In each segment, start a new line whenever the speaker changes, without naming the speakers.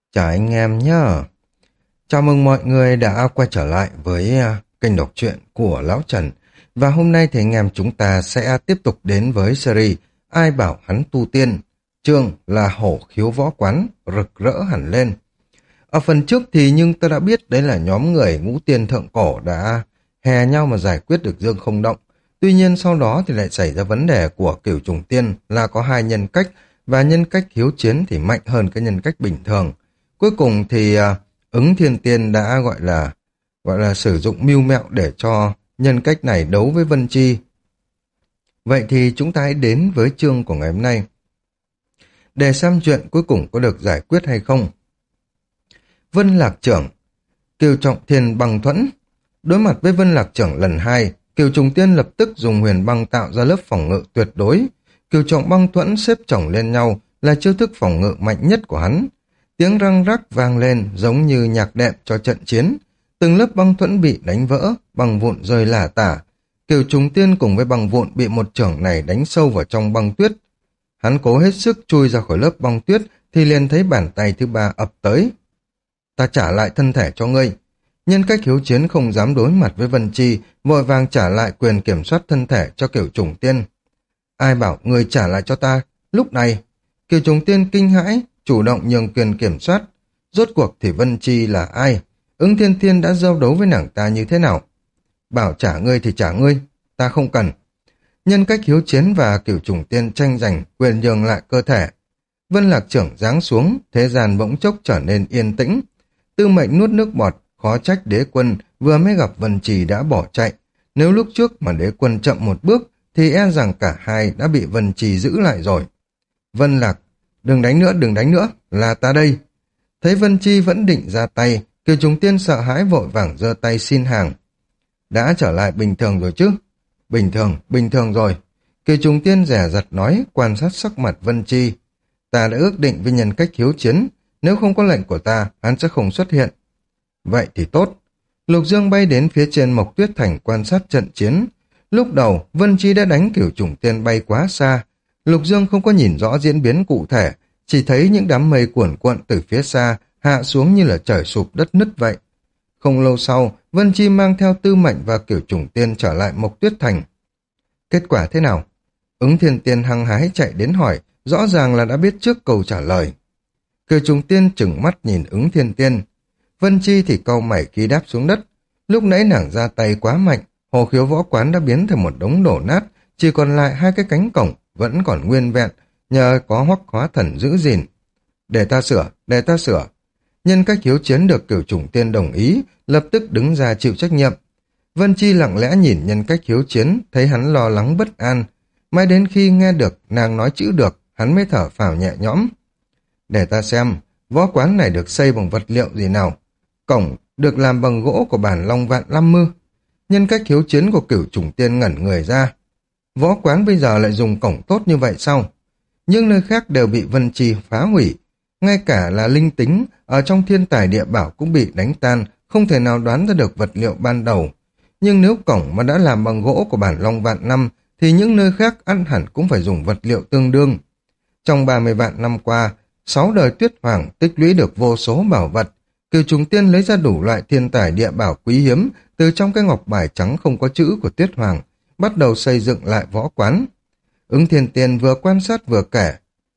Chào anh em nhá. Chào mừng mọi người đã quay trở lại với kênh đọc truyện của Lão Trần. Và hôm nay thì anh em chúng ta sẽ tiếp tục đến với series Ai bảo hắn tu tiên. Chương là Hổ khiếu võ quán rực rỡ hẳn lên. Ở phần trước thì nhưng ta đã biết đấy là nhóm người ngũ tiên thượng cổ đã hè nhau mà giải quyết được Dương Không Động. Tuy nhiên sau đó thì lại xảy ra vấn đề của Cửu Trùng Tiên là có hai nhân cách, và nhân cách hiếu chiến thì mạnh hơn cái nhân cách bình thường. Cuối cùng thì ứng thiên tiên đã gọi là sử dụng mưu mẹo để cho nhân cách này đấu với Vân Chi. Vậy thì chúng ta hãy đến với chương của ngày hôm nay để xem chuyện cuối cùng có được giải quyết hay không. Vân Lạc Trưởng, Kiều Trọng Thiên băng thuẫn. Đối mặt với Vân Lạc Trưởng lần hai, Kiều Trùng Tiên lập tức dùng huyền băng tạo ra lớp phòng ngự tuyệt đối. Kiều Trọng băng thuẫn xếp chồng lên nhau là chiêu thức phòng ngự mạnh nhất của hắn. Tiếng răng rắc vang lên giống như nhạc đệm cho trận chiến. Từng lớp băng thuẫn bị đánh vỡ, băng vụn rơi lả tả. Kiều Trùng Tiên cùng với băng vụn bị một chưởng này đánh sâu vào trong băng tuyết. Hắn cố hết sức chui ra khỏi lớp băng tuyết thì liền thấy bàn tay thứ ba ập tới. Ta trả lại thân thể cho ngươi. Nhân cách hiếu chiến không dám đối mặt với Vân Chi, vội vàng trả lại quyền kiểm soát thân thể cho Kiều Trùng Tiên. Ai bảo ngươi trả lại cho ta? Lúc này, Kiều Trùng Tiên kinh hãi, chủ động nhường quyền kiểm soát. Rốt cuộc thì Vân Chi là ai? Ứng Thiên Tiên đã giao đấu với nàng ta như thế nào? Bảo trả ngươi thì trả ngươi, ta không cần. Nhân cách hiếu chiến và Cửu Trùng Tiên tranh giành quyền nhường lại cơ thể. Vân Lạc Trưởng giáng xuống, thế gian bỗng chốc trở nên yên tĩnh. Tư Mệnh nuốt nước bọt, khó trách Đế Quân vừa mới gặp Vân Trì đã bỏ chạy. Nếu lúc trước mà Đế Quân chậm một bước thì e rằng cả hai đã bị Vân Trì giữ lại rồi. Vân Lạc, đừng đánh nữa, là ta đây. Thấy Vân Chi vẫn định ra tay, Kiều Trùng Tiên sợ hãi vội vàng giơ tay xin hàng. Đã trở lại bình thường rồi chứ? Bình thường rồi. Kiều Trùng Tiên dè dặt nói, quan sát sắc mặt Vân Chi. Ta đã ước định với nhân cách hiếu chiến, nếu không có lệnh của ta, hắn sẽ không xuất hiện. Vậy thì tốt. Lục Dương bay đến phía trên Mộc Tuyết Thành quan sát trận chiến. Lúc đầu, Vân Chi đã đánh Kiều Trùng Tiên bay quá xa. Lục Dương không có nhìn rõ diễn biến cụ thể, chỉ thấy những đám mây cuộn cuộn từ phía xa hạ xuống như là trời sụp đất nứt vậy. Không lâu sau, Vân Chi mang theo Tư Mệnh và Kiều Trùng Tiên trở lại Mộc Tuyết Thành. Kết quả thế nào? Ứng Thiên Tiên hăng hái chạy đến hỏi, rõ ràng là đã biết trước câu trả lời. Kiều Trùng Tiên trừng mắt nhìn Ứng Thiên Tiên. Vân Chi thì cau mày khi đáp xuống đất. Lúc nãy nàng ra tay quá mạnh, Hồ Khiếu võ quán đã biến thành một đống đổ nát, chỉ còn lại hai cái cánh cổng vẫn còn nguyên vẹn, nhờ có Hoắc Hóa Thần giữ gìn. Để ta sửa. Nhân cách hiếu chiến được Cửu Trùng Tiên đồng ý, lập tức đứng ra chịu trách nhiệm. Vân Chi lặng lẽ nhìn nhân cách hiếu chiến, thấy hắn lo lắng bất an. Mãi đến khi nghe được nàng nói chữ được, hắn mới thở phào nhẹ nhõm. Để ta xem, võ quán này được xây bằng vật liệu gì nào? Cổng được làm bằng gỗ của bản Long Vạn Lâm Mư. Nhân cách hiếu chiến của Cửu Trùng Tiên ngẩn người ra. Võ quán bây giờ lại dùng cổng tốt như vậy sao? Nhưng nơi khác đều bị Vân Chi phá hủy. Ngay cả là linh tính ở trong thiên tài địa bảo cũng bị đánh tan, không thể nào đoán ra được vật liệu ban đầu. Nhưng nếu cổng mà đã làm bằng gỗ của bản Long Vạn Năm thì những nơi khác ăn hẳn cũng phải dùng vật liệu tương đương. Trong 30 vạn năm qua, 6 đời Tuyết Hoàng tích lũy được vô số bảo vật. Kiều Trùng Tiên lấy ra đủ loại thiên tài địa bảo quý hiếm từ trong cái ngọc bài trắng không có chữ của Tuyết Hoàng, bắt đầu xây dựng lại võ quán. Ứng Thiên Tiên vừa quan sát vừa kể.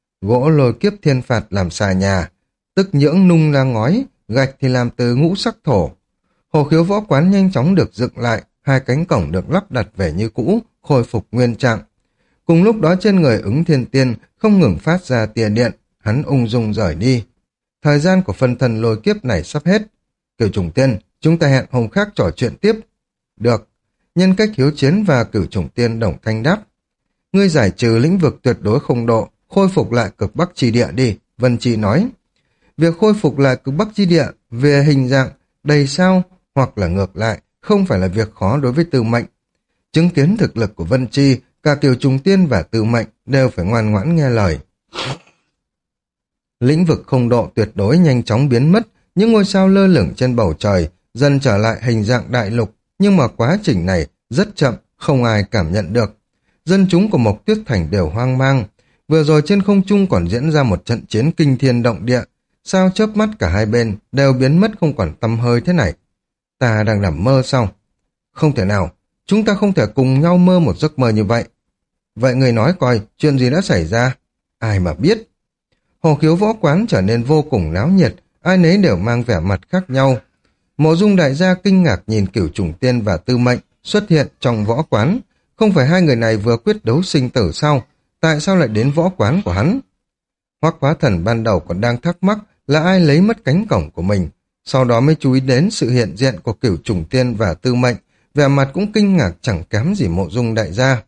Gỗ lôi kiếp thiên phạt làm xà nhà, tức nhưỡng nung là ngói, gạch thì làm từ ngũ sắc thổ. Hồ Khiếu võ quán nhanh chóng được dựng lại, hai cánh cổng được lắp đặt về như cũ, khôi phục nguyên trạng. Cùng lúc đó trên người Ứng Thiên Tiên không ngừng phát ra tia điện, hắn ung dung rời đi. Thời gian của phân thân lôi kiếp này sắp hết. Cửu Trùng Tiên, chúng ta hẹn hôm khác trò chuyện tiếp. Được. Nhân cách hiếu chiến và Cửu Trùng Tiên đồng thanh đáp. Ngươi giải trừ lĩnh vực tuyệt đối không độ, khôi phục lại cực Bắc chi địa đi, Vân Chi nói. Việc khôi phục lại cực Bắc chi địa về hình dạng đầy sao hoặc là ngược lại không phải là việc khó đối với Tư Mệnh. Chứng kiến thực lực của Vân Chi, cả Kiều Trùng Tiên và Tư Mệnh đều phải ngoan ngoãn nghe lời. Lĩnh vực không độ tuyệt đối nhanh chóng biến mất, những ngôi sao lơ lửng trên bầu trời dần trở lại hình dạng đại lục, nhưng mà quá trình này rất chậm, không ai cảm nhận được. Dân chúng của Mộc Tuyết Thành đều hoang mang. Vừa rồi trên không trung còn diễn ra một trận chiến kinh thiên động địa. sao chớp mắt cả hai bên đều biến mất không còn tăm hơi thế này? Ta đang nằm mơ sao? Không thể nào, chúng ta không thể cùng nhau mơ một giấc mơ như vậy. Vậy người nói coi, chuyện gì đã xảy ra? Ai mà biết. Hồ khiếu võ quán trở nên vô cùng náo nhiệt, ai nấy đều mang vẻ mặt khác nhau. Mộ Dung đại gia kinh ngạc nhìn Cửu Trùng Tiên và Tư Mệnh xuất hiện trong võ quán. Không phải hai người này vừa quyết đấu sinh tử sao? Tại sao lại đến võ quán của hắn? Hoắc Hóa Thần ban đầu còn đang thắc mắc là ai lấy mất cánh cổng của mình, sau đó mới chú ý đến sự hiện diện của Cửu Trùng Tiên và Tư Mệnh, vẻ mặt cũng kinh ngạc chẳng kém gì Mộ Dung đại gia.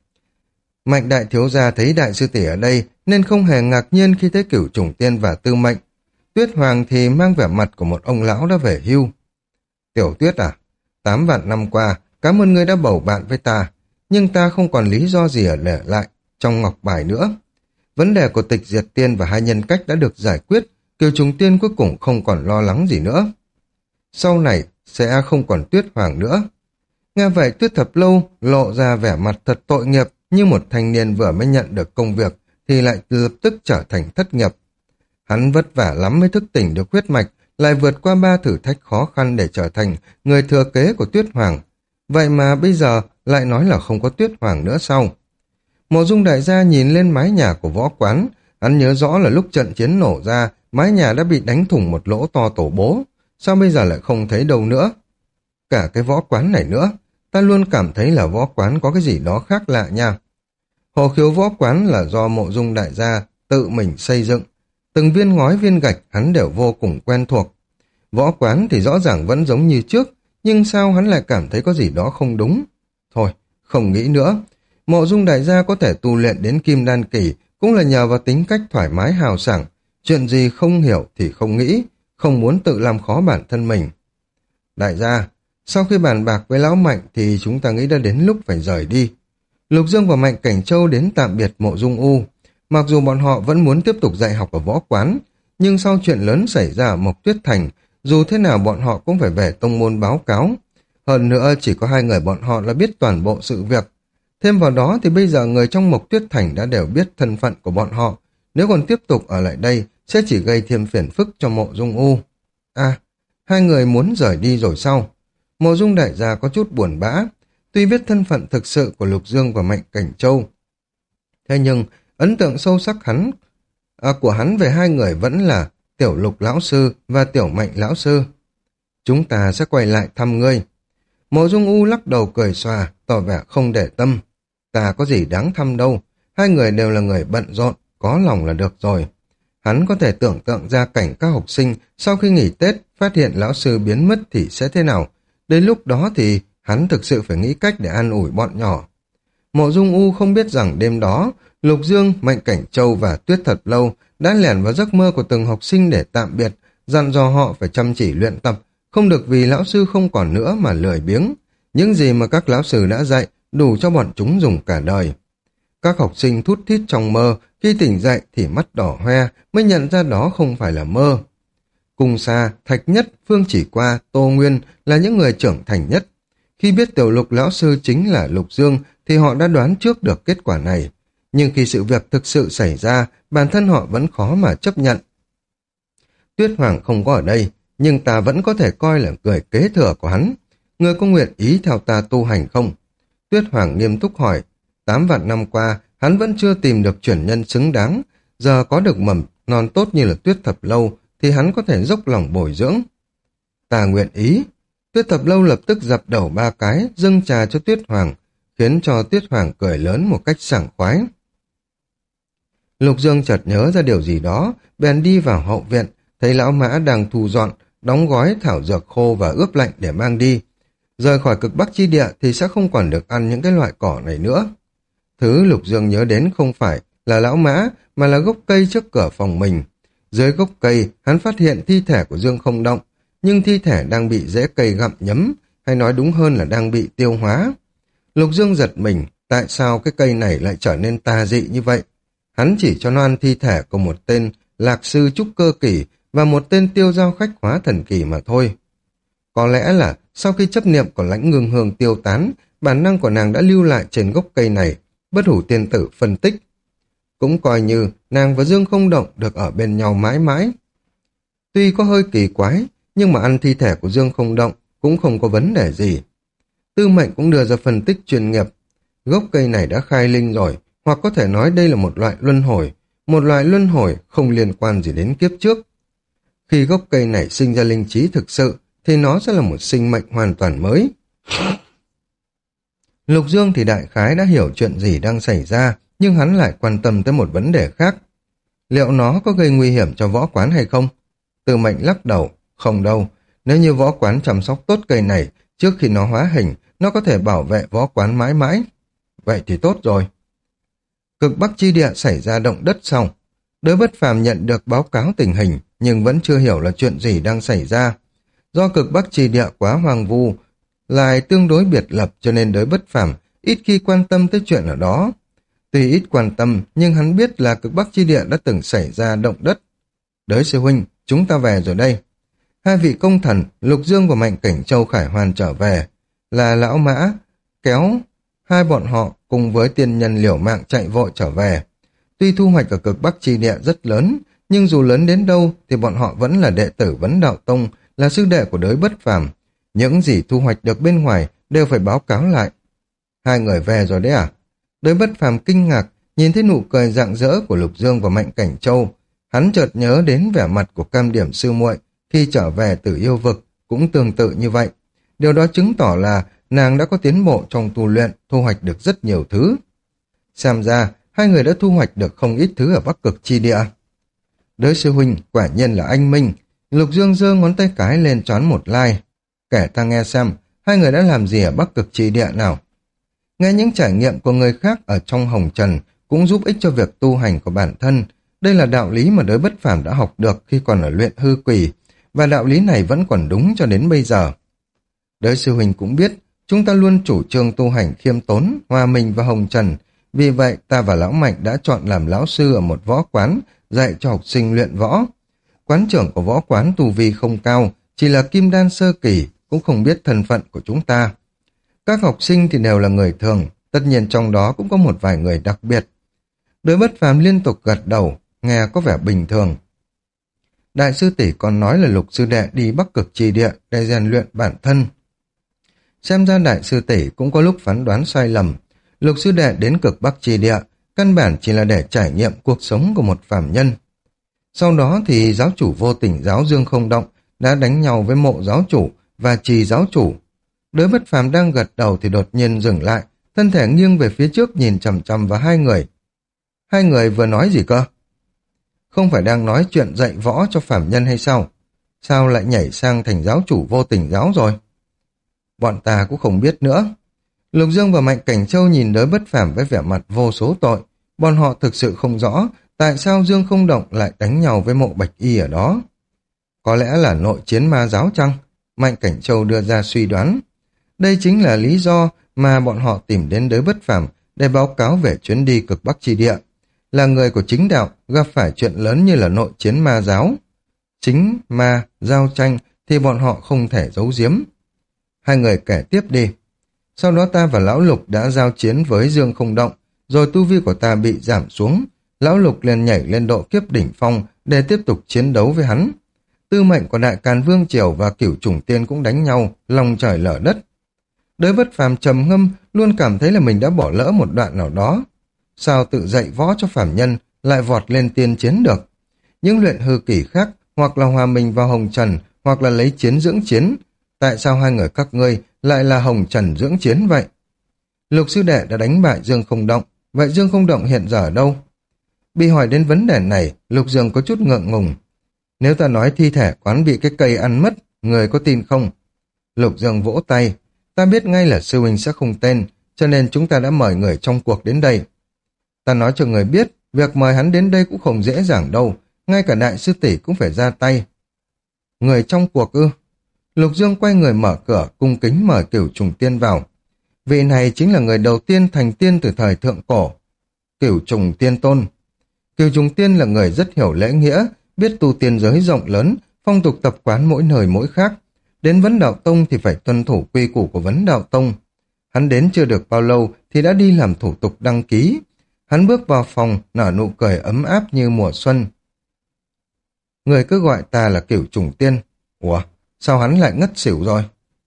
Mạnh đại thiếu gia thấy đại sư tỷ ở đây nên không hề ngạc nhiên khi thấy Cửu Trùng Tiên và Tư Mệnh. Tuyết Hoàng thì mang vẻ mặt của một ông lão đã về hưu. Tiểu Tuyết à, 8 vạn năm qua, cảm ơn ngươi đã bầu bạn với ta, nhưng ta không còn lý do gì để lại trong ngọc bài nữa. Vấn đề của Tịch Diệt Tiên và hai nhân cách đã được giải quyết, Cửu Trùng Tiên cuối cùng không còn lo lắng gì nữa. Sau này sẽ không còn Tuyết Hoàng nữa. Nghe vậy Tuyết Thập Lâu lộ ra vẻ mặt thật tội nghiệp, như một thanh niên vừa mới nhận được công việc thì lại lập tức trở thành thất nghiệp. Hắn vất vả lắm mới thức tỉnh được huyết mạch, lại vượt qua 3 thử thách khó khăn để trở thành người thừa kế của Tuyết Hoàng. Vậy mà bây giờ lại nói là không có Tuyết Hoàng nữa sao? Mộ Dung đại gia nhìn lên mái nhà của võ quán, hắn nhớ rõ là lúc trận chiến nổ ra, mái nhà đã bị đánh thủng một lỗ to tổ bố, sao bây giờ lại không thấy đâu nữa? Cả cái võ quán này nữa, ta luôn cảm thấy là võ quán có cái gì đó khác lạ nha. Hồ khiếu võ quán là do Mộ Dung đại gia tự mình xây dựng, từng viên ngói viên gạch hắn đều vô cùng quen thuộc. Võ quán thì rõ ràng vẫn giống như trước, nhưng sao hắn lại cảm thấy có gì đó không đúng? Thôi, không nghĩ nữa. Mộ Dung đại gia có thể tu luyện đến Kim Đan kỳ cũng là nhờ vào tính cách thoải mái hào sảng, chuyện gì không hiểu thì không nghĩ, không muốn tự làm khó bản thân mình. Đại gia, sau khi bàn bạc với lão Mạnh thì chúng ta nghĩ đã đến lúc phải rời đi. Lục Dương và Mạnh Cảnh Châu đến tạm biệt Mộ Dung U. Mặc dù bọn họ vẫn muốn tiếp tục dạy học ở võ quán, nhưng sau chuyện lớn xảy ra ở Mộc Tuyết Thành, dù thế nào bọn họ cũng phải về tông môn báo cáo. Hơn nữa chỉ có 2 người bọn họ là biết toàn bộ sự việc. Thêm vào đó thì bây giờ người trong Mộc Tuyết Thành đã đều biết thân phận của bọn họ. Nếu còn tiếp tục ở lại đây sẽ chỉ gây thêm phiền phức cho Mộ Dung U. À, 2 người muốn rời đi rồi sao? Mộ Dung đại gia có chút buồn bã. Tuy biết thân phận thực sự của Lục Dương và Mạnh Cảnh Châu, thế nhưng ấn tượng sâu sắc của hắn về 2 người vẫn là Tiểu Lục lão sư và Tiểu Mạnh lão sư. Chúng ta sẽ quay lại thăm ngươi. Mộ Dung U lắc đầu cười xòa, tỏ vẻ không để tâm. Ta có gì đáng thăm đâu, 2 người đều là người bận rộn, có lòng là được rồi. Hắn có thể tưởng tượng ra cảnh các học sinh sau khi nghỉ Tết phát hiện lão sư biến mất thì sẽ thế nào. Đến lúc đó thì hắn thực sự phải nghĩ cách để an ủi bọn nhỏ. Mộ Dung U không biết rằng đêm đó, Lục Dương, Mạnh Cảnh Châu và Tuyết Thật Lâu đã lẻn vào giấc mơ của từng học sinh để tạm biệt, dặn dò họ phải chăm chỉ luyện tập, không được vì lão sư không còn nữa mà lười biếng. Những gì mà các lão sư đã dạy đủ cho bọn chúng dùng cả đời. Các học sinh thút thít trong mơ, khi tỉnh dậy thì mắt đỏ hoe, mới nhận ra đó không phải là mơ. Cung Sa, Thạch Nhất, Phương Chỉ Qua, Tô Nguyên là những người trưởng thành nhất. Khi biết Tiểu Lục lão sư chính là Lục Dương thì họ đã đoán trước được kết quả này. Nhưng khi sự việc thực sự xảy ra, bản thân họ vẫn khó mà chấp nhận. Tuyết Hoàng không có ở đây, nhưng ta vẫn có thể coi là người kế thừa của hắn. Người có nguyện ý theo ta tu hành không? Tuyết Hoàng nghiêm túc hỏi. 8 vạn năm qua, hắn vẫn chưa tìm được chuyển nhân xứng đáng. Giờ có được mầm non tốt như là Tuyết Thập Lâu, thì hắn có thể dốc lòng bồi dưỡng. Ta nguyện ý. Tuyết Thập Lâu lập tức dập đầu 3 cái, dâng trà cho Tuyết Hoàng, khiến cho Tuyết Hoàng cười lớn một cách sảng khoái. Lục Dương chợt nhớ ra điều gì đó, bèn đi vào hậu viện, thấy lão mã đang thu dọn, đóng gói thảo dược khô và ướp lạnh để mang đi. Rời khỏi cực Bắc chi địa thì sẽ không còn được ăn những cái loại cỏ này nữa. Thứ Lục Dương nhớ đến không phải là lão mã, mà là gốc cây trước cửa phòng mình. Dưới gốc cây, hắn phát hiện thi thể của Dương Không Động, nhưng thi thể đang bị rễ cây gặm nhấm, hay nói đúng hơn là đang bị tiêu hóa. Lục Dương giật mình, tại sao cái cây này lại trở nên tà dị như vậy? Hắn chỉ cho nó ăn thi thể của một tên lạc sư trúc cơ kỳ và một tên tiêu giao khách hóa thần kỳ mà thôi. Có lẽ là sau khi chấp niệm của Lãnh Ngưng Hương tiêu tán, bản năng của nàng đã lưu lại trên gốc cây này. Bất Hủ Tiên Tử phân tích. Cũng coi như nàng và Dương Không Động được ở bên nhau mãi mãi. Tuy có hơi kỳ quái, nhưng mà ăn thi thể của Dương Không Động cũng không có vấn đề gì. Tư Mệnh cũng đưa ra phân tích chuyên nghiệp. Gốc cây này đã khai linh rồi, hoặc có thể nói đây là một loại luân hồi không liên quan gì đến kiếp trước. Khi gốc cây này sinh ra linh trí thực sự, thì nó sẽ là một sinh mệnh hoàn toàn mới. Lục Dương thì đại khái đã hiểu chuyện gì đang xảy ra, nhưng hắn lại quan tâm tới một vấn đề khác. Liệu nó có gây nguy hiểm cho võ quán hay không? Tư Mệnh lắc đầu, không đâu. Nếu như võ quán chăm sóc tốt cây này, trước khi nó hóa hình, nó có thể bảo vệ võ quán mãi mãi. Vậy thì tốt rồi. Cực Bắc chi địa xảy ra động đất xong. Đới Bất Phàm nhận được báo cáo tình hình, nhưng vẫn chưa hiểu là chuyện gì đang xảy ra. Do Cực Bắc chi địa quá hoang vu, lại tương đối biệt lập, cho nên Đới Bất Phàm ít khi quan tâm tới chuyện ở đó. Tuy ít quan tâm, nhưng hắn biết là Cực Bắc chi địa đã từng xảy ra động đất. Đới sư huynh, chúng ta về rồi đây. Hai vị công thần, Lục Dương và Mạnh Cảnh Châu Khải Hoàn trở về, là lão Mã, kéo hai bọn họ cùng với tiên nhân liều mạng chạy vội trở về. Tuy thu hoạch ở Cực Bắc chi địa rất lớn, nhưng dù lớn đến đâu thì bọn họ vẫn là đệ tử Vấn Đạo Tông, là sư đệ của Đới Bất Phàm. Những gì thu hoạch được bên ngoài đều phải báo cáo lại. Hai người về rồi đấy à? Đới Bất Phàm kinh ngạc, nhìn thấy nụ cười rạng rỡ của Lục Dương và Mạnh Cảnh Châu. Hắn chợt nhớ đến vẻ mặt của Cam Điểm sư muội khi trở về từ yêu vực, cũng tương tự như vậy. Điều đó chứng tỏ là nàng đã có tiến bộ trong tu luyện, thu hoạch được rất nhiều thứ. Xem ra, hai người đã thu hoạch được không ít thứ ở Bắc Cực chi địa. Đới sư huynh, quả nhiên là anh minh. Lục Dương giơ ngón tay cái lên choán một lai. Kể ta nghe xem, hai người đã làm gì ở Bắc Cực chi địa nào? Nghe những trải nghiệm của người khác ở trong hồng trần cũng giúp ích cho việc tu hành của bản thân. Đây là đạo lý mà Đới Bất Phàm đã học được khi còn ở luyện hư quỷ, và đạo lý này vẫn còn đúng cho đến bây giờ. Đới sư huynh cũng biết, chúng ta luôn chủ trương tu hành khiêm tốn, hòa mình và hồng trần. Vì vậy, ta và Lão Mạnh đã chọn làm lão sư ở một võ quán, dạy cho học sinh luyện võ. Quán trưởng của võ quán tu vi không cao, chỉ là kim đan sơ kỳ, cũng không biết thân phận của chúng ta. Các học sinh thì đều là người thường, tất nhiên trong đó cũng có một vài người đặc biệt. Đới Bất Phàm liên tục gật đầu, nghe có vẻ bình thường. Đại sư tỷ còn nói là Lục sư đệ đi Bắc Cực chi địa để rèn luyện bản thân. Xem ra đại sư tỷ cũng có lúc phán đoán sai lầm. Lục sư đệ đến Cực Bắc chi địa, căn bản chỉ là để trải nghiệm cuộc sống của một phàm nhân. Sau đó thì giáo chủ Vô Tình giáo Dương Không Động đã đánh nhau với Mộ giáo chủ và Trì giáo chủ. Đới Bất Phàm đang gật đầu thì đột nhiên dừng lại, thân thể nghiêng về phía trước nhìn chằm chằm vào hai người. Hai người vừa nói gì cơ? Không phải đang nói chuyện dạy võ cho phàm nhân hay sao? Sao lại nhảy sang thành giáo chủ Vô Tình giáo rồi? Bọn ta cũng không biết nữa. Lục Dương và Mạnh Cảnh Châu nhìn Đới Bất Phàm với vẻ mặt vô số tội. Bọn họ thực sự không rõ tại sao Dương Không Động lại đánh nhau với Mộ Bạch Y ở đó. Có lẽ là nội chiến ma giáo chăng? Mạnh Cảnh Châu đưa ra suy đoán. Đây chính là lý do mà bọn họ tìm đến Đới Bất Phàm để báo cáo về chuyến đi Cực Bắc chi địa. Là người của chính đạo gặp phải chuyện lớn như là nội chiến ma giáo. Chính ma, giao tranh thì bọn họ không thể giấu giếm. Hai người kể tiếp đi. Sau đó ta và Lão Lục đã giao chiến với Dương Không Động, rồi tu vi của ta bị giảm xuống. Lão Lục liền nhảy lên độ kiếp đỉnh phong để tiếp tục chiến đấu với hắn. Tư mệnh của Đại Càn Vương Triều và Cửu Trùng Tiên cũng đánh nhau, lòng trời lở đất. Đới Bất Phàm trầm ngâm, luôn cảm thấy là mình đã bỏ lỡ một đoạn nào đó. Sao tự dạy võ cho phàm nhân lại vọt lên tiên chiến được? Những luyện hư kỳ khác, hoặc là hòa mình vào hồng trần, hoặc là lấy chiến dưỡng chiến. Tại sao hai người các ngươi lại là hồng trần dưỡng chiến vậy? Lục sư đệ đã đánh bại Dương Không Động, vậy Dương Không Động hiện giờ ở đâu? Bị hỏi đến vấn đề này, Lục Dương có chút ngượng ngùng. Nếu ta nói thi thể quán bị cái cây ăn mất, người có tin không? Lục Dương vỗ tay. Ta biết ngay là sư huynh sẽ không tên, cho nên chúng ta đã mời người trong cuộc đến đây. Ta nói cho người biết, việc mời hắn đến đây cũng không dễ dàng đâu, ngay cả đại sư tỷ cũng phải ra tay. Người trong cuộc ư? Lục Dương quay người mở cửa, cung kính mời Cửu Trùng Tiên vào. Vị này chính là người đầu tiên thành tiên từ thời thượng cổ. Cửu Trùng Tiên Tôn. Cửu Trùng Tiên là người rất hiểu lễ nghĩa, biết tu tiên giới rộng lớn, phong tục tập quán mỗi nơi mỗi khác. Đến Vấn Đạo Tông thì phải tuân thủ quy củ của Vấn Đạo Tông. Hắn đến chưa được bao lâu thì đã đi làm thủ tục đăng ký. Hắn bước vào phòng, nở nụ cười ấm áp như mùa xuân. người cứ gọi ta là Cửu Trùng Tiên. Ủa, sao hắn lại ngất xỉu rồi?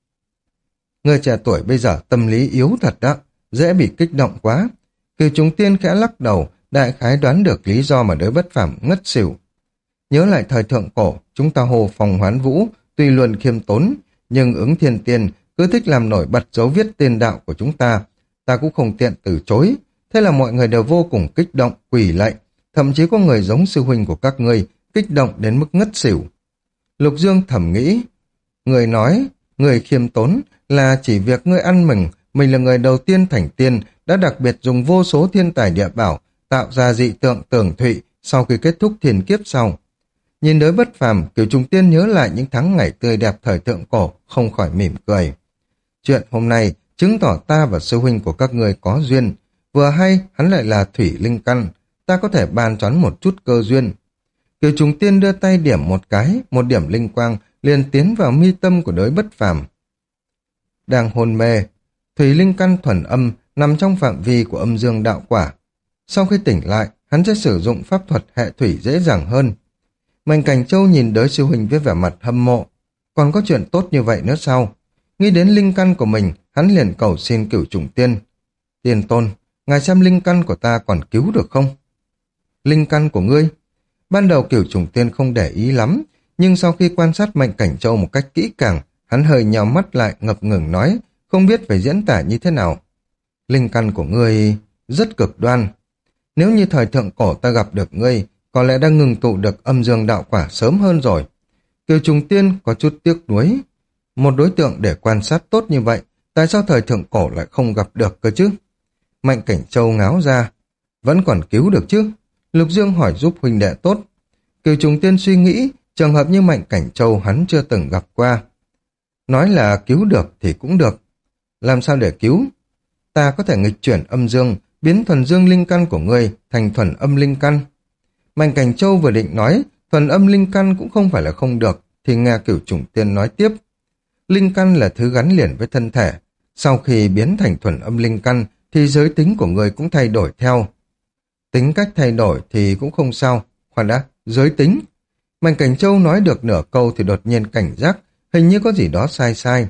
Người trẻ tuổi bây giờ tâm lý yếu thật đó, dễ bị kích động quá. Cửu Trùng Tiên khẽ lắc đầu, đại khái đoán được lý do mà Đới Bất Phàm ngất xỉu. Nhớ lại thời thượng cổ, chúng ta hồ Phong Hoán Vũ, tuy luôn khiêm tốn, nhưng Ứng Thiên Tiên cứ thích làm nổi bật dấu viết tiên đạo của chúng ta. Ta cũng không tiện từ chối. Thế là mọi người đều vô cùng kích động, quỳ lạy. Thậm chí có người giống sư huynh của các ngươi, kích động đến mức ngất xỉu. Lục Dương thầm nghĩ, người nói, người khiêm tốn là chỉ việc ngươi ăn mừng, mình là người đầu tiên thành tiên, đã đặc biệt dùng vô số thiên tài địa bảo, tạo ra dị tượng tường thụy sau khi kết thúc thiên kiếp sau. Nhìn Đới Bất Phàm, Cửu Trùng Tiên nhớ lại những tháng ngày tươi đẹp thời thượng cổ, không khỏi mỉm cười. Chuyện hôm nay chứng tỏ ta và sư huynh của các người có duyên. Vừa hay hắn lại là thủy linh căn, ta có thể bàn choán một chút cơ duyên. Cửu Trùng Tiên đưa tay điểm một cái, một điểm linh quang liền tiến vào mi tâm của Đới Bất Phàm. Đang hôn mê, thủy linh căn thuần âm nằm trong phạm vi của âm dương đạo quả. Sau khi tỉnh lại, hắn sẽ sử dụng pháp thuật hệ thủy dễ dàng hơn. Mạnh Cảnh Châu nhìn Đới sư huynh với vẻ mặt hâm mộ. Còn có chuyện tốt như vậy nữa sao? Nghĩ đến linh căn của mình, hắn liền cầu xin Cửu Trùng Tiên. Tiên tôn, ngài xem linh căn của ta còn cứu được không? Linh căn của ngươi? Ban đầu Cửu Trùng Tiên không để ý lắm, nhưng sau khi quan sát Mạnh Cảnh Châu một cách kỹ càng, hắn hơi nhào mắt lại ngập ngừng nói, không biết phải diễn tả như thế nào. Linh căn của ngươi rất cực đoan. Nếu như thời thượng cổ ta gặp được ngươi, có lẽ đã ngừng tụ được âm dương đạo quả sớm hơn rồi. Cửu Trùng Tiên có chút tiếc nuối. Một đối tượng để quan sát tốt như vậy, tại sao thời thượng cổ lại không gặp được cơ chứ? Mạnh Cảnh Châu ngáo ra. Vẫn còn cứu được chứ? Lục Dương hỏi giúp huynh đệ tốt. Cửu Trùng Tiên suy nghĩ, trường hợp như Mạnh Cảnh Châu hắn chưa từng gặp qua. Nói là cứu được thì cũng được. Làm sao để cứu? Ta có thể nghịch chuyển âm dương, biến thuần dương linh căn của ngươi thành thuần âm linh căn. Mạnh Cảnh Châu vừa định nói, thuần âm linh căn cũng không phải là không được, thì nghe Cửu Trùng Tiên nói tiếp. Linh căn là thứ gắn liền với thân thể. Sau khi biến thành thuần âm linh căn, thì giới tính của người cũng thay đổi theo. Tính cách thay đổi thì cũng không sao. Khoan đã, giới tính. Mạnh Cảnh Châu nói được nửa câu thì đột nhiên cảnh giác, hình như có gì đó sai sai.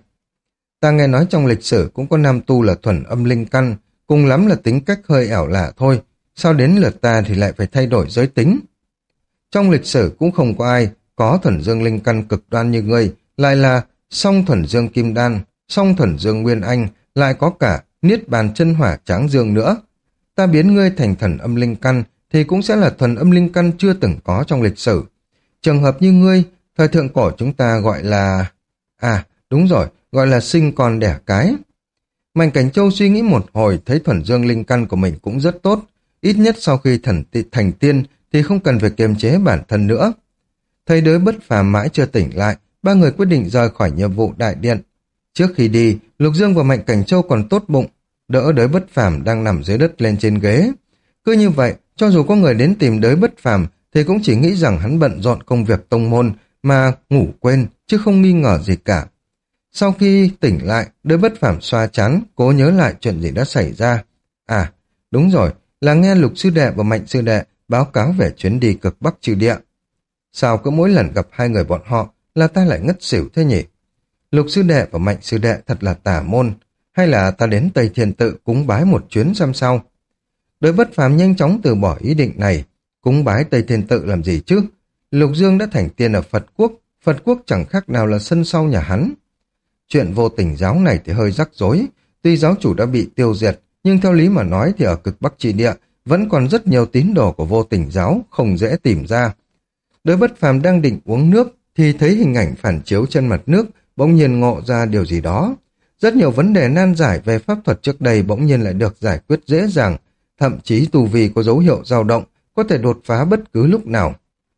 Ta nghe nói trong lịch sử cũng có nam tu là thuần âm linh căn, cùng lắm là tính cách hơi ảo lạ thôi. Sao đến lượt ta thì lại phải thay đổi giới tính? Trong lịch sử cũng không có ai có thuần dương linh căn cực đoan như ngươi, lại là song thuần dương kim đan, song thuần dương nguyên anh, lại có cả niết bàn chân hỏa tráng dương nữa. Ta biến ngươi thành thuần âm linh căn thì cũng sẽ là thuần âm linh căn chưa từng có trong lịch sử. Trường hợp như ngươi, thời thượng cổ chúng ta gọi là... À, đúng rồi, gọi là sinh con đẻ cái. Mạnh Cảnh Châu suy nghĩ một hồi, thấy thuần dương linh căn của mình cũng rất tốt. Ít nhất sau khi thành tiên thì không cần phải kiềm chế bản thân nữa. Thấy Đới Bất Phàm mãi chưa tỉnh lại, ba người quyết định rời khỏi nhiệm vụ đại điện. Trước khi đi, Lục Dương và Mạnh Cảnh Châu còn tốt bụng, đỡ Đới Bất Phàm đang nằm dưới đất lên trên ghế. Cứ như vậy, cho dù có người đến tìm Đới Bất Phàm thì cũng chỉ nghĩ rằng hắn bận rộn công việc tông môn mà ngủ quên, chứ không nghi ngờ gì cả. Sau khi tỉnh lại, Đới Bất Phàm xoa trán, cố nhớ lại chuyện gì đã xảy ra. À, đúng rồi, là nghe Lục sư đệ và Mạnh sư đệ báo cáo về chuyến đi cực Bắc Trừ Địa. Sao cứ mỗi lần gặp hai người bọn họ là ta lại ngất xỉu thế nhỉ? Lục sư đệ và Mạnh sư đệ thật là tà môn, hay là ta đến Tây Thiên Tự cúng bái một chuyến xem sao? Đới Bất Phàm nhanh chóng từ bỏ ý định này. Cúng bái Tây Thiên Tự làm gì chứ? Lục Dương đã thành tiên ở Phật quốc chẳng khác nào là sân sau nhà hắn. Chuyện vô tình giáo này thì hơi rắc rối. Tuy giáo chủ đã bị tiêu diệt, nhưng theo lý mà nói thì ở cực Bắc Chi Địa vẫn còn rất nhiều tín đồ của vô tình giáo, không dễ tìm ra. Đới Bất Phàm đang định uống nước thì thấy hình ảnh phản chiếu trên mặt nước, bỗng nhiên ngộ ra điều gì đó. Rất nhiều vấn đề nan giải về pháp thuật trước đây bỗng nhiên lại được giải quyết dễ dàng, thậm chí tu vi có dấu hiệu dao động, có thể đột phá bất cứ lúc nào.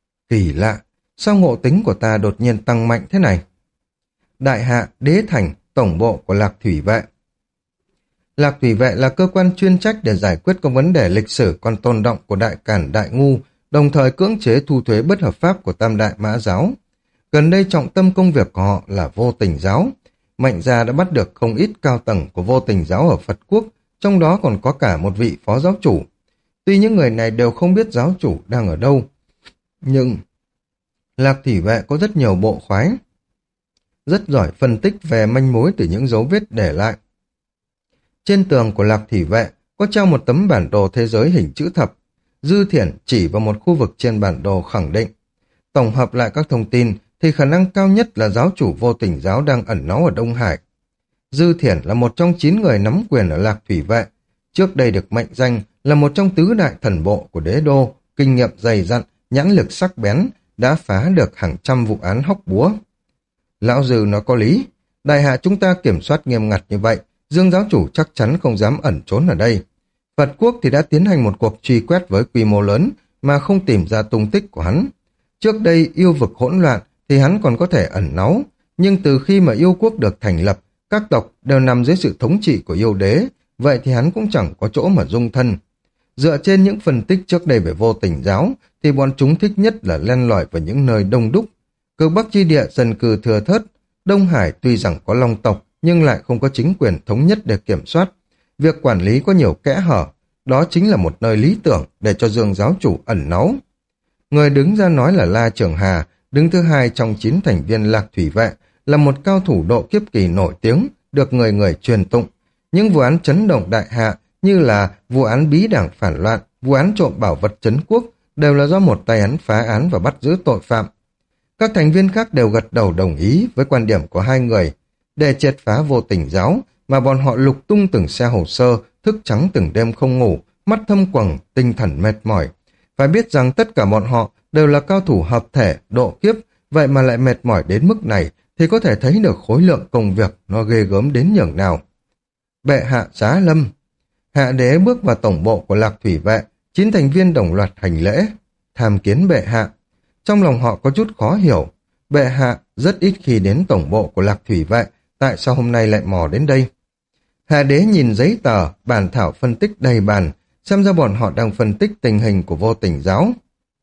Kỳ lạ, sao ngộ tính của ta đột nhiên tăng mạnh thế này? Đại Hạ, Đế Thành, tổng bộ của Lạc Thủy Vệ. Lạc Thủy Vệ là cơ quan chuyên trách để giải quyết các vấn đề lịch sử còn tồn đọng của Đại Cản Đại Ngu, đồng thời cưỡng chế thu thuế bất hợp pháp của Tam Đại Mã Giáo. Gần đây trọng tâm công việc của họ là vô tình giáo. Mạnh gia đã bắt được không ít cao tầng của vô tình giáo ở Phật quốc, trong đó còn có cả một vị phó giáo chủ. Tuy những người này đều không biết giáo chủ đang ở đâu, nhưng Lạc Thủy Vệ có rất nhiều bộ khoái, rất giỏi phân tích về manh mối từ những dấu vết để lại. Trên tường của Lạc Thủy Vệ có treo một tấm bản đồ thế giới hình chữ thập. Dư Thiển chỉ vào một khu vực trên bản đồ khẳng định. Tổng hợp lại các thông tin thì khả năng cao nhất là giáo chủ Vô Tình giáo đang ẩn náu ở Đông Hải. Dư Thiển là một trong 9 người nắm quyền ở Lạc Thủy Vệ. Trước đây được mệnh danh là một trong tứ đại thần bộ của đế đô, kinh nghiệm dày dặn, nhãn lực sắc bén, đã phá được hàng trăm vụ án hóc búa. Lão Dư nói có lý, đại hạ chúng ta kiểm soát nghiêm ngặt như vậy, Dương giáo chủ chắc chắn không dám ẩn trốn ở đây. Phật quốc thì đã tiến hành một cuộc truy quét với quy mô lớn mà không tìm ra tung tích của hắn. Trước đây yêu vực hỗn loạn thì hắn còn có thể ẩn náu, nhưng từ khi mà yêu quốc được thành lập, các tộc đều nằm dưới sự thống trị của yêu đế, vậy thì hắn cũng chẳng có chỗ mà dung thân. Dựa trên những phân tích trước đây về Vô Tình giáo, thì bọn chúng thích nhất là len lỏi vào những nơi đông đúc. Cực Bắc chi địa dân cư thừa thớt, Đông Hải tuy rằng có long tộc, nhưng lại không có chính quyền thống nhất để kiểm soát. Việc quản lý có nhiều kẽ hở, đó chính là một nơi lý tưởng để cho Dương giáo chủ ẩn náu. Người đứng ra nói là La Trường Hà, đứng thứ hai trong 9 thành viên Lạc Thủy Vệ, là một cao thủ độ kiếp kỳ nổi tiếng, được người người truyền tụng. Những vụ án chấn động đại hạ như là vụ án bí đảng phản loạn, vụ án trộm bảo vật trấn quốc đều là do một tay hắn phá án và bắt giữ tội phạm. Các thành viên khác đều gật đầu đồng ý với quan điểm của hai người. Để triệt phá Vô Tình giáo mà bọn họ lục tung từng xe hồ sơ, thức trắng từng đêm không ngủ, mắt thâm quầng, tinh thần mệt mỏi. Phải biết rằng tất cả bọn họ đều là cao thủ hợp thể, độ kiếp, vậy mà lại mệt mỏi đến mức này thì có thể thấy được khối lượng công việc nó ghê gớm đến nhường nào. Bệ hạ giá lâm. Hạ đế bước vào tổng bộ của Lạc Thủy Vệ, 9 thành viên đồng loạt hành lễ, tham kiến bệ hạ. Trong lòng họ có chút khó hiểu, bệ hạ rất ít khi đến tổng bộ của Lạc Thủy Vệ, tại sao hôm nay lại mò đến đây? Hạ đế nhìn giấy tờ, bản thảo phân tích đầy bàn, xem ra bọn họ đang phân tích tình hình của Vô Tình giáo.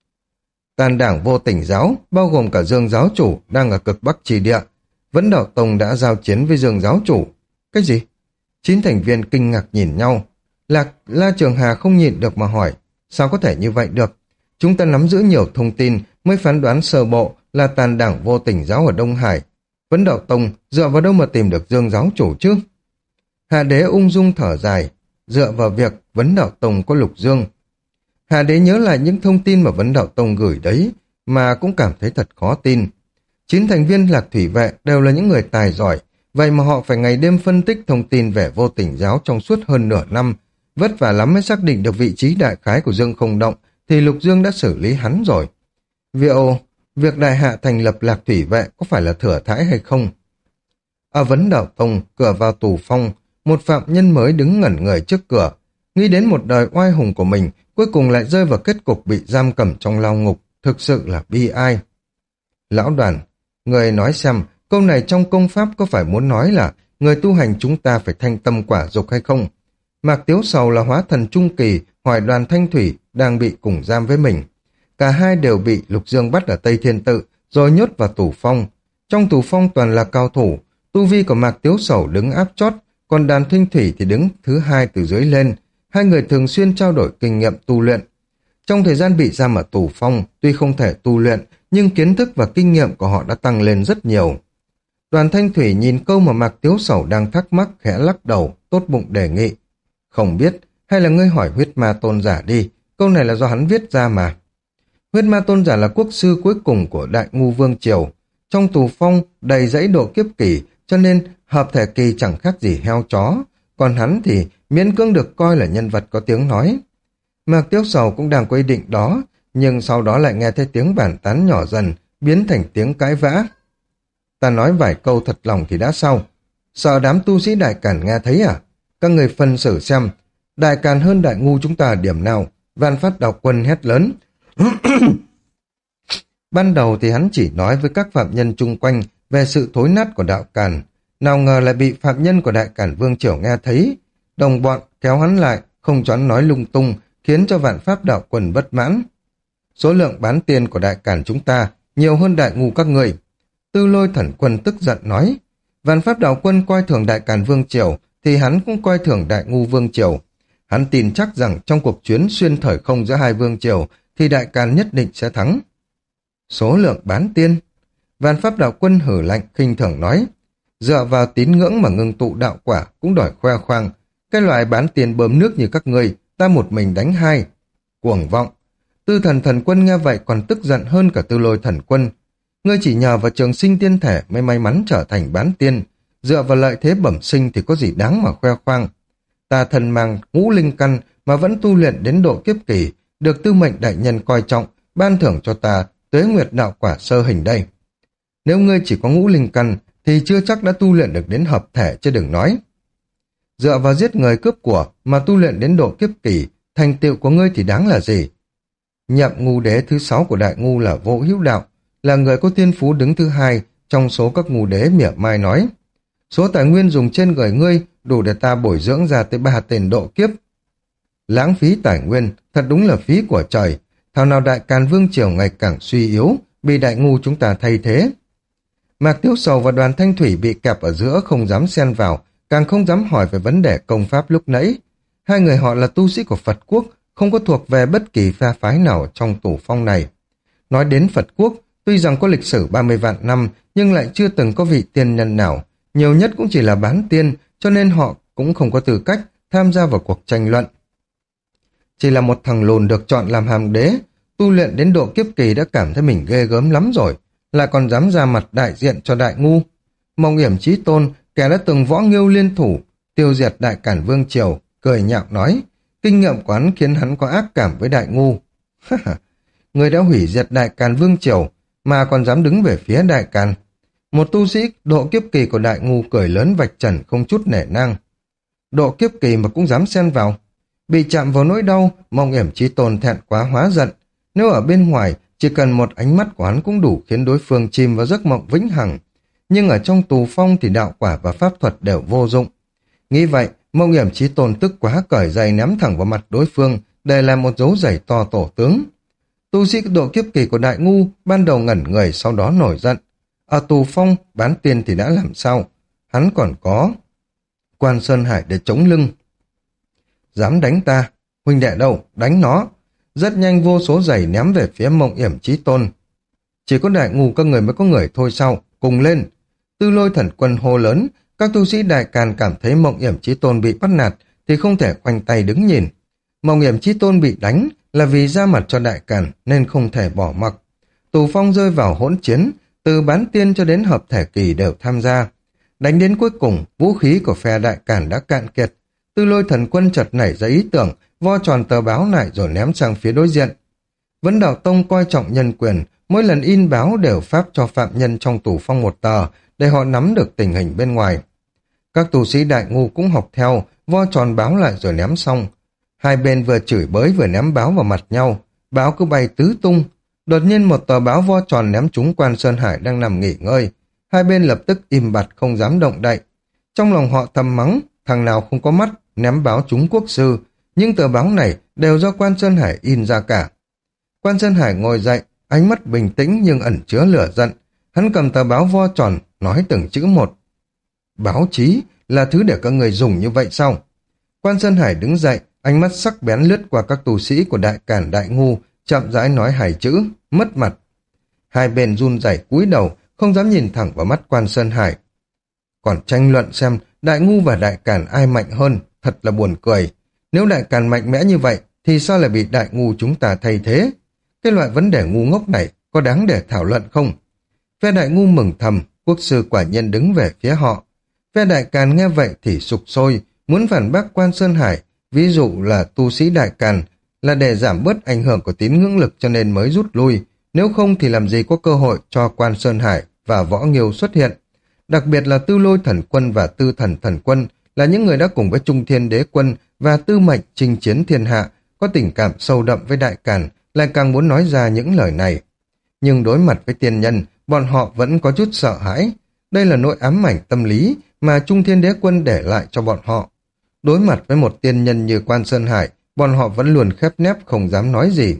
Tàn đảng Vô Tình giáo, bao gồm cả Dương giáo chủ, đang ở cực Bắc Trì địa. Vẫn Đạo Tông đã giao chiến với Dương giáo chủ. Cái gì? 9 thành viên kinh ngạc nhìn nhau. La Trường Hà không nhịn được mà hỏi, sao có thể như vậy được? Chúng ta nắm giữ nhiều thông tin mới phán đoán sơ bộ là tàn đảng Vô Tình giáo ở Đông Hải. Vẫn Đạo Tông dựa vào đâu mà tìm được Dương giáo chủ chứ? Hạ đế ung dung thở dài, dựa vào việc Vấn Đạo Tông có Lục Dương. Hạ đế nhớ lại những thông tin mà Vấn Đạo Tông gửi đấy, mà cũng cảm thấy thật khó tin. 9 thành viên Lạc Thủy Vệ đều là những người tài giỏi, vậy mà họ phải ngày đêm phân tích thông tin về Vô Tình giáo trong suốt hơn nửa năm, vất vả lắm mới xác định được vị trí đại khái của Dương Không Động, thì Lục Dương đã xử lý hắn rồi. Việc đại hạ thành lập Lạc Thủy Vệ có phải là thừa thãi hay không? Ở Vấn Đạo Tông, cửa vào tù phong, một phạm nhân mới đứng ngẩn người trước cửa, nghĩ đến một đời oai hùng của mình, cuối cùng lại rơi vào kết cục bị giam cầm trong lao ngục, thực sự là bi ai. Lão Đoàn, người nói xem, câu này trong công pháp có phải muốn nói là người tu hành chúng ta phải thanh tâm quả dục hay không? Mạc Tiếu Sầu là hóa thần trung kỳ, hỏi Đoàn Thanh Thủy đang bị cùng giam với mình. Cả hai đều bị Lục Dương bắt ở Tây Thiên Tự, rồi nhốt vào tù phong. Trong tù phong toàn là cao thủ, tu vi của Mạc Tiếu Sầu đứng áp chót, còn Đoàn Thanh Thủy thì đứng thứ hai từ dưới lên. Hai người thường xuyên trao đổi kinh nghiệm tu luyện. Trong thời gian bị giam ở tù phong, tuy không thể tu luyện, nhưng kiến thức và kinh nghiệm của họ đã tăng lên rất nhiều. Đoàn Thanh Thủy nhìn câu mà Mạc Tiếu Sầu đang thắc mắc, khẽ lắc đầu, tốt bụng đề nghị. Không biết, hay là ngươi hỏi Huyết Ma Tôn Giả đi, câu này là do hắn viết ra mà. Huyết Ma Tôn Giả là quốc sư cuối cùng của Đại Ngu Vương Triều. Trong tù phong đầy dãy độ kiếp kỳ, cho nên hợp thể kỳ chẳng khác gì heo chó, còn hắn thì miễn cưỡng được coi là nhân vật có tiếng nói. Mạc Tiếu Sầu cũng đang có ý định đó, nhưng sau đó lại nghe thấy tiếng bàn tán nhỏ dần, biến thành tiếng cãi vã. Ta nói vài câu thật lòng thì đã sao? Sợ đám tu sĩ Đại Càn nghe thấy à? Các người phân xử xem, Đại Càn hơn Đại Ngu chúng ta ở điểm nào? Văn Phát Đạo Quân hét lớn. Ban đầu thì hắn chỉ nói với các phạm nhân chung quanh về sự thối nát của Đạo Càn, nào ngờ lại bị phạm nhân của Đại Càn Vương Triều nghe thấy. Đồng bọn kéo hắn lại, không cho hắn nói lung tung, khiến cho Vạn Pháp Đạo Quân bất mãn. Số lượng bán tiền của Đại Càn chúng ta nhiều hơn Đại Ngu các người. Tư Lôi Thần Quân tức giận nói, Vạn Pháp Đạo Quân coi thường Đại Càn Vương Triều, thì hắn cũng coi thường Đại Ngu Vương Triều. Hắn tin chắc rằng trong cuộc chuyến xuyên thời không giữa hai vương triều, thì Đại Càn nhất định sẽ thắng. Số lượng bán tiên. Vạn Pháp Đạo Quân hử lạnh khinh thường nói, dựa vào tín ngưỡng mà ngưng tụ đạo quả cũng đòi khoe khoang. Cái loại bán tiền bơm nước như các ngươi, ta một mình đánh hai. Cuồng vọng. Tư Thần Thần Quân nghe vậy còn tức giận hơn cả Tư Lôi Thần Quân. Ngươi chỉ nhờ vào trường sinh tiên thể mới may mắn trở thành bán tiên. Dựa vào lợi thế bẩm sinh thì có gì đáng mà khoe khoang. Ta thần mang ngũ linh căn mà vẫn tu luyện đến độ kiếp kỳ, được Tư Mệnh đại nhân coi trọng, ban thưởng cho ta Tuế Nguyệt đạo quả sơ hình đây. Nếu ngươi chỉ có ngũ linh căn thì chưa chắc đã tu luyện được đến hợp thể chứ đừng nói. Dựa vào giết người cướp của mà tu luyện đến độ kiếp kỳ, thành tựu của ngươi thì đáng là gì? Nhậm Ngu Đế thứ 6 của Đại Ngu là Vô Hữu Đạo, là người có thiên phú đứng thứ 2 trong số các ngu đế mỉa mai nói. Số tài nguyên dùng trên người ngươi đủ để ta bồi dưỡng ra tới 3 tên độ kiếp. Lãng phí tài nguyên, thật đúng là phí của trời. Thảo nào Đại Càn Vương Triều ngày càng suy yếu, bị Đại Ngu chúng ta thay thế. Mạc Tiếu Sầu và Đoàn Thanh Thủy bị kẹp ở giữa không dám xen vào, càng không dám hỏi về vấn đề công pháp lúc nãy. Hai người họ là tu sĩ của Phật quốc, không có thuộc về bất kỳ phe phái nào trong Tù Phong này. Nói đến Phật quốc, tuy rằng có lịch sử 30 vạn năm, nhưng lại chưa từng có vị tiên nhân nào, nhiều nhất cũng chỉ là bán tiên, cho nên họ cũng không có tư cách tham gia vào cuộc tranh luận. Chỉ là một thằng lùn được chọn làm hàm đế, tu luyện đến độ kiếp kỳ đã cảm thấy mình ghê gớm lắm rồi, lại còn dám ra mặt đại diện cho Đại Ngu. Mộng Yểm Chí Tôn, kẻ đã từng võ nghiêu liên thủ, tiêu diệt Đại Càn Vương Triều, cười nhạo nói, kinh nghiệm của hắn khiến hắn có ác cảm với Đại Ngu. Người đã hủy diệt Đại Càn Vương Triều, mà còn dám đứng về phía Đại Càn. Một tu sĩ độ kiếp kỳ của Đại Ngu cười lớn vạch trần không chút nể nang. Độ kiếp kỳ mà cũng dám xen vào. Bị chạm vào nỗi đau, Mộng Yểm Chí Tôn thẹn quá hóa giận. Nếu ở bên ngoài, chỉ cần một ánh mắt của hắn cũng đủ khiến đối phương chìm vào giấc mộng vĩnh hằng. Nhưng ở trong Tù Phong thì đạo quả và pháp thuật đều vô dụng. Nghĩ vậy, Mộng Yểm Chí Tôn tức quá cởi giày ném thẳng vào mặt đối phương để làm một dấu giày to tổ tướng. Tu sĩ độ kiếp kỳ của Đại Ngu ban đầu ngẩn người, sau đó nổi giận. Ở Tù Phong, bán tiên thì đã làm sao? Hắn còn có Quan Sơn Hải để chống lưng. Dám đánh ta? Huynh đệ đâu? Đánh nó! Rất nhanh vô số giày ném về phía Mộng Yểm Chí Tôn. Chỉ có Đại Ngu các người mới có người thôi sao? Cùng lên! Tư Lôi Thần Quân hô lớn. Các tu sĩ Đại Càn cảm thấy Mộng Yểm Chí Tôn bị bắt nạt thì không thể khoanh tay đứng nhìn. Mộng Yểm Chí Tôn bị đánh là vì ra mặt cho Đại Càn nên không thể bỏ mặc. Tù Phong rơi vào hỗn chiến, từ bán tiên cho đến hợp thể kỳ đều tham gia. Đánh đến cuối cùng, vũ khí của phe Đại Càn đã cạn kiệt. Tư Lôi Thần Quân chợt nảy ra ý tưởng, vo tròn tờ báo lại rồi ném sang phía đối diện. Vấn Đạo Tông coi trọng nhân quyền, mỗi lần in báo đều phát cho phạm nhân trong Tù Phong một tờ để họ nắm được tình hình bên ngoài. Các tu sĩ Đại Ngu cũng học theo, vo tròn báo lại rồi ném xong. Hai bên vừa chửi bới vừa ném báo vào mặt nhau, báo cứ bay tứ tung. Đột nhiên một tờ báo vo tròn ném trúng Quan Sơn Hải đang nằm nghỉ ngơi. Hai bên lập tức im bặt không dám động đậy. Trong lòng họ thầm mắng, thằng nào không có mắt, ném báo trúng quốc sư. Nhưng tờ báo này đều do Quan Sơn Hải in ra cả. Quan Sơn Hải ngồi dậy, ánh mắt bình tĩnh nhưng ẩn chứa lửa giận. Hắn cầm tờ báo vo tròn, nói từng chữ một. Báo chí là thứ để các người dùng như vậy sao? Quan Sơn Hải đứng dậy, ánh mắt sắc bén lướt qua các tu sĩ của Đại Càn Đại Ngu, chậm rãi nói 2 chữ, mất mặt. Hai bên run rẩy cúi đầu, không dám nhìn thẳng vào mắt Quan Sơn Hải. Còn tranh luận xem Đại Ngu và Đại Càn ai mạnh hơn, thật là buồn cười. Nếu Đại Càn mạnh mẽ như vậy, thì sao lại bị Đại Ngu chúng ta thay thế? Cái loại vấn đề ngu ngốc này có đáng để thảo luận không? Phe Đại Ngu mừng thầm, quốc sư quả nhiên đứng về phía họ. Phe Đại Càn nghe vậy thì sục sôi, muốn phản bác Quan Sơn Hải, ví dụ là tu sĩ Đại Càn, là để giảm bớt ảnh hưởng của tín ngưỡng lực cho nên mới rút lui, nếu không thì làm gì có cơ hội cho Quan Sơn Hải và Võ Nghiêu xuất hiện. Đặc biệt là Tư Lôi Thần Quân và Tư Thần Thần Quân là những người đã cùng với Trung Thiên Đế Quân và Tư Mệnh chinh chiến thiên hạ, có tình cảm sâu đậm với Đại Càn, lại càng muốn nói ra những lời này. Nhưng đối mặt với tiên nhân, bọn họ vẫn có chút sợ hãi. Đây là nỗi ám ảnh tâm lý mà Trung Thiên Đế Quân để lại cho bọn họ. Đối mặt với một tiên nhân như Quan Sơn Hải, bọn họ vẫn luôn khép nép không dám nói gì.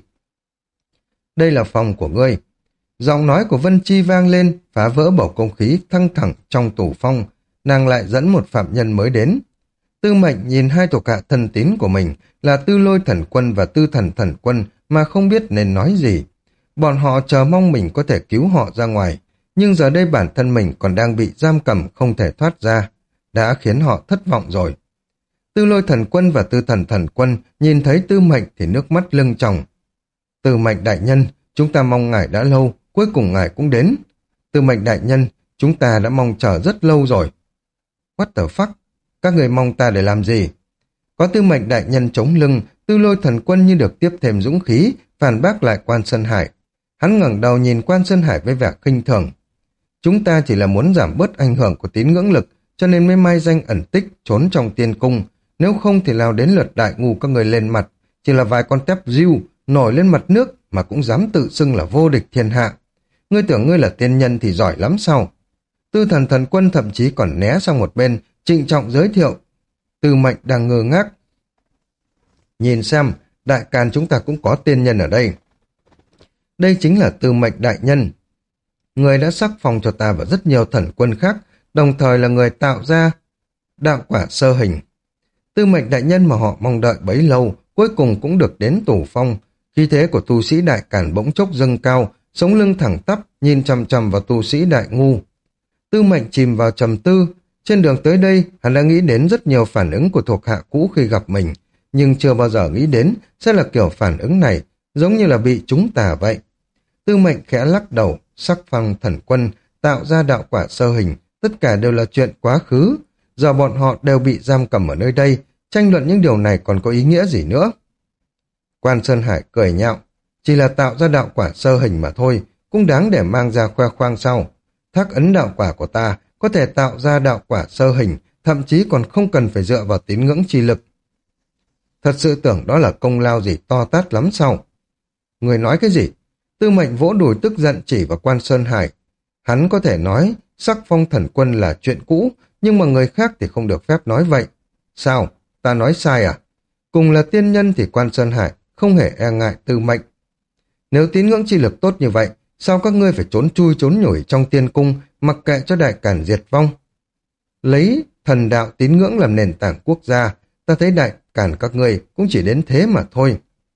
Đây là phòng của ngươi. Giọng nói của Vân Chi vang lên, phá vỡ bầu không khí thăng thẳng trong Tù Phong. Nàng lại dẫn một phạm nhân mới đến. Tư Mệnh nhìn hai thuộc hạ thân tín của mình là Tư Lôi Thần Quân và Tư Thần Thần Quân mà không biết nên nói gì. Bọn họ chờ mong mình có thể cứu họ ra ngoài, nhưng giờ đây bản thân mình còn đang bị giam cầm không thể thoát ra, đã khiến họ thất vọng rồi. Tư Lôi Thần Quân và Tư Thần Thần Quân nhìn thấy Tư Mệnh thì nước mắt lưng tròng. Tư Mệnh đại nhân, chúng ta mong ngài đã lâu, cuối cùng ngài cũng đến. Tư Mệnh đại nhân, chúng ta đã mong chờ rất lâu rồi. What the fuck? Các người mong ta để làm gì? Có Tư Mệnh đại nhân chống lưng, Tư Lôi Thần Quân như được tiếp thêm dũng khí, phản bác lại Quan Sơn Hải. Hắn ngẩng đầu nhìn Quan Sơn Hải với vẻ khinh thường. Chúng ta chỉ là muốn giảm bớt ảnh hưởng của tín ngưỡng lực, cho nên mới mai danh ẩn tích trốn trong tiên cung. Nếu không thì nào đến lượt đại ngu các người lên mặt, chỉ là vài con tép diêu nổi lên mặt nước mà cũng dám tự xưng là vô địch thiên hạ. Ngươi tưởng ngươi là tiên nhân thì giỏi lắm sao? Tư Thần Thần Quân thậm chí còn né sang một bên, trịnh trọng giới thiệu. Tư Mệnh đang ngơ ngác. Nhìn xem, đại càn chúng ta cũng có tiên nhân ở đây. Đây chính là Tư Mệnh đại nhân. Người đã sắc phong cho ta và rất nhiều thần quân khác, đồng thời là người tạo ra đạo quả sơ hình. Tư Mệnh đại nhân mà họ mong đợi bấy lâu, cuối cùng cũng được đến tủ phong. Khí thế của tu sĩ đại càn bỗng chốc dâng cao, sống lưng thẳng tắp, nhìn chằm chằm vào tu sĩ đại ngu. Tư Mệnh chìm vào trầm tư. Trên đường tới đây, hắn đã nghĩ đến rất nhiều phản ứng của thuộc hạ cũ khi gặp mình, nhưng chưa bao giờ nghĩ đến sẽ là kiểu phản ứng này, giống như là bị chúng tà vậy. Tư Mệnh khẽ lắc đầu, sắc phong thần quân, tạo ra đạo quả sơ hình, tất cả đều là chuyện quá khứ. Giờ bọn họ đều bị giam cầm ở nơi đây, tranh luận những điều này còn có ý nghĩa gì nữa? Quan Sơn Hải cười nhạo, chỉ là tạo ra đạo quả sơ hình mà thôi, cũng đáng để mang ra khoe khoang sau. Thác ấn đạo quả của ta có thể tạo ra đạo quả sơ hình, thậm chí còn không cần phải dựa vào tín ngưỡng chi lực. Thật sự tưởng đó là công lao gì to tát lắm sao? Người nói cái gì? Tư Mệnh vỗ đùi tức giận chỉ vào Quan Sơn Hải. Hắn có thể nói sắc phong thần quân là chuyện cũ, nhưng mà người khác thì không được phép nói vậy. Sao? Ta nói sai à? Cùng là tiên nhân thì Quan Sơn Hải không hề e ngại Tư Mệnh. Nếu tín ngưỡng chi lực tốt như vậy, sao các ngươi phải trốn chui trốn nhủi trong tiên cung, mặc kệ cho đại càn diệt vong? Lấy thần đạo tín ngưỡng làm nền tảng quốc gia, ta thấy đại càn các ngươi cũng chỉ đến thế mà thôi.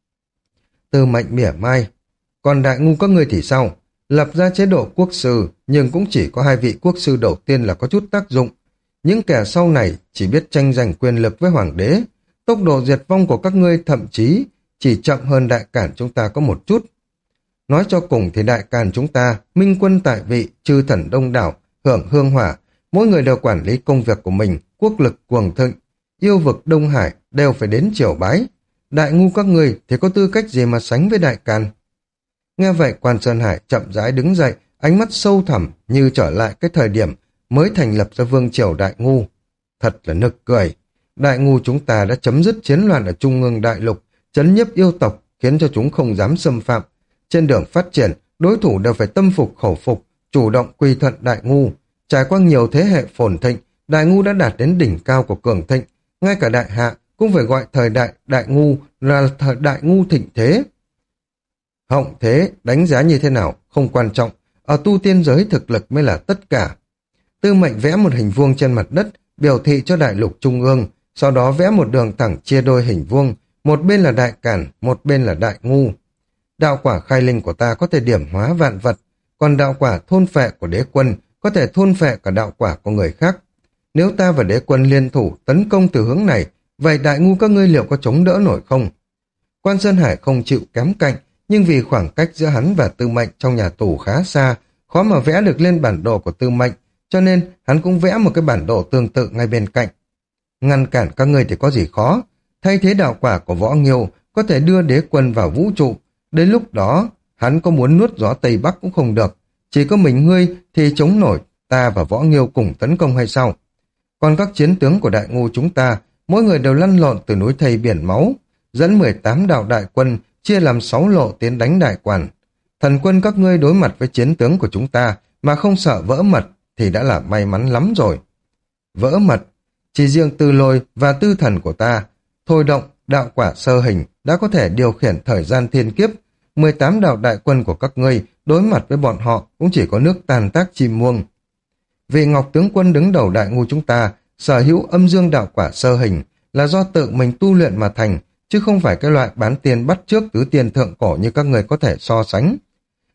Tư Mệnh mỉa mai. Còn đại ngu các ngươi thì sao? Lập ra chế độ quốc sư, nhưng cũng chỉ có 2 vị quốc sư đầu tiên là có chút tác dụng. Những kẻ sau này chỉ biết tranh giành quyền lực với hoàng đế. Tốc độ diệt vong của các ngươi thậm chí chỉ chậm hơn đại càn chúng ta có một chút. Nói cho cùng thì đại càn chúng ta, minh quân tại vị, chư thần đông đảo, hưởng hương hỏa, mỗi người đều quản lý công việc của mình, quốc lực cuồng thịnh, yêu vực Đông Hải đều phải đến triều bái. Đại ngu các ngươi thì có tư cách gì mà sánh với đại càn? Nghe vậy Quan Sơn Hải chậm rãi đứng dậy, ánh mắt sâu thẳm như trở lại cái thời điểm mới thành lập ra vương triều đại ngu. Thật là nực cười. Đại ngu chúng ta đã chấm dứt chiến loạn ở Trung ương đại lục, trấn nhiếp yêu tộc, khiến cho chúng không dám xâm phạm. Trên đường phát triển, đối thủ đều phải tâm phục khẩu phục, chủ động quy thuận đại ngu. Trải qua nhiều thế hệ phồn thịnh, đại ngu đã đạt đến đỉnh cao của cường thịnh. Ngay cả đại hạ cũng phải gọi thời đại ngu là thời đại ngu thịnh thế. Hộng thế, đánh giá như thế nào, không quan trọng. Ở tu tiên giới thực lực mới là tất cả. Tư Mệnh vẽ một hình vuông trên mặt đất, biểu thị cho đại lục trung ương, sau đó vẽ một đường thẳng chia đôi hình vuông, một bên là đại càn, một bên là đại ngu. Đạo quả khai linh của ta có thể điểm hóa vạn vật, còn đạo quả thôn phệ của đế quân có thể thôn phệ cả đạo quả của người khác. Nếu ta và đế quân liên thủ tấn công từ hướng này, vậy đại ngu các ngươi liệu có chống đỡ nổi không? Quan Sơn Hải không chịu kém cạnh, nhưng vì khoảng cách giữa hắn và Tư Mệnh trong nhà tù khá xa, khó mà vẽ được lên bản đồ của Tư Mệnh, cho nên hắn cũng vẽ một cái bản đồ tương tự ngay bên cạnh. Ngăn cản các ngươi thì có gì khó, thay thế đạo quả của Võ Nghiêu có thể đưa đế quân vào vũ trụ, đến lúc đó hắn có muốn nuốt gió Tây Bắc cũng không được, chỉ có mình ngươi thì chống nổi ta và Võ Nghiêu cùng tấn công hay sao? Còn các chiến tướng của đại ngu chúng ta, mỗi người đều lăn lộn từ núi thây biển máu, dẫn 18 đạo đại quân chia làm 6 lộ tiến đánh đại quản. Thần quân các ngươi đối mặt với chiến tướng của chúng ta mà không sợ vỡ mật thì đã là may mắn lắm rồi. Vỡ mật, chỉ riêng Tư Lôi và Tư Thần của ta, thôi động đạo quả sơ hình đã có thể điều khiển thời gian thiên kiếp. 18 đạo đại quân của các ngươi đối mặt với bọn họ cũng chỉ có nước tàn tác chim muông. Vị Ngọc tướng quân đứng đầu đại ngu chúng ta sở hữu âm dương đạo quả sơ hình là do tự mình tu luyện mà thành, chứ không phải cái loại bán tiền bắt trước tứ tiền thượng cổ như các người có thể so sánh.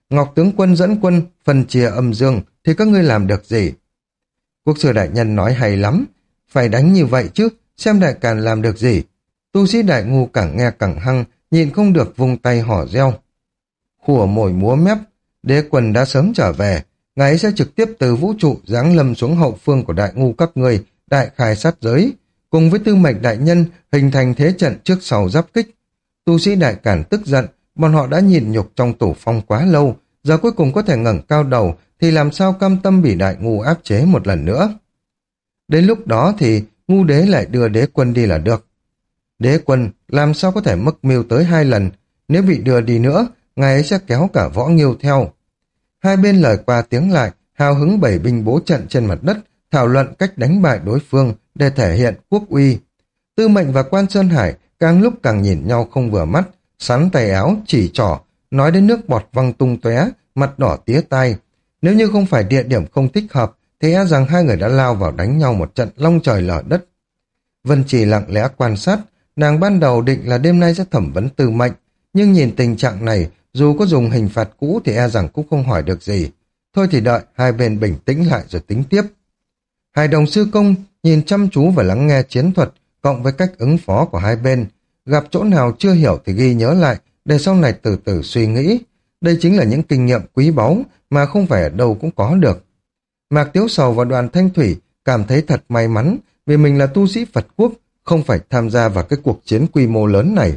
Ngọc tướng quân dẫn quân, phân chia âm dương, thì các ngươi làm được gì? Quốc sư đại nhân nói hay lắm, phải đánh như vậy chứ, xem đại càn làm được gì. Tu sĩ đại ngu càng nghe càng hăng, nhịn không được vung tay hò reo. Khủa mồi múa mép, đế quân đã sớm trở về, ngài ấy sẽ trực tiếp từ vũ trụ giáng lâm xuống hậu phương của đại ngu các ngươi, đại khai sát giới, cùng với tư mệnh đại nhân hình thành thế trận trước sau giáp kích. Tu sĩ đại càn tức giận, bọn họ đã nhịn nhục trong tủ phong quá lâu, giờ cuối cùng có thể ngẩng cao đầu thì làm sao cam tâm bị đại ngu áp chế một lần nữa. Đến lúc đó thì ngu đế lại đưa đế quân đi là được. Đế quân làm sao có thể mắc mưu tới 2 lần, nếu bị đưa đi nữa, ngài ấy sẽ kéo cả Võ Nghiêu theo. Hai bên lời qua tiếng lại, hào hứng bày binh bố trận trên mặt đất, thảo luận cách đánh bại đối phương để thể hiện quốc uy. Tư Mệnh và Quan Sơn Hải càng lúc càng nhìn nhau không vừa mắt, sắn tay áo, chỉ trỏ, nói đến nước bọt văng tung tóe, mặt đỏ tía tai. Nếu như không phải địa điểm không thích hợp, thì e rằng hai người đã lao vào đánh nhau một trận long trời lở đất. Vân Trì lặng lẽ quan sát, nàng ban đầu định là đêm nay sẽ thẩm vấn Tư Mệnh, nhưng nhìn tình trạng này, dù có dùng hình phạt cũ thì e rằng cũng không hỏi được gì. Thôi thì đợi hai bên bình tĩnh lại rồi tính tiếp. Hai đồng sư công nhìn chăm chú và lắng nghe chiến thuật, cộng với cách ứng phó của hai bên. Gặp chỗ nào chưa hiểu thì ghi nhớ lại, để sau này từ từ suy nghĩ. Đây chính là những kinh nghiệm quý báu mà không phải ở đâu cũng có được. Mạc Tiếu Sầu và Đoàn Thanh Thủy cảm thấy thật may mắn vì mình là tu sĩ Phật quốc, không phải tham gia vào cái cuộc chiến quy mô lớn này.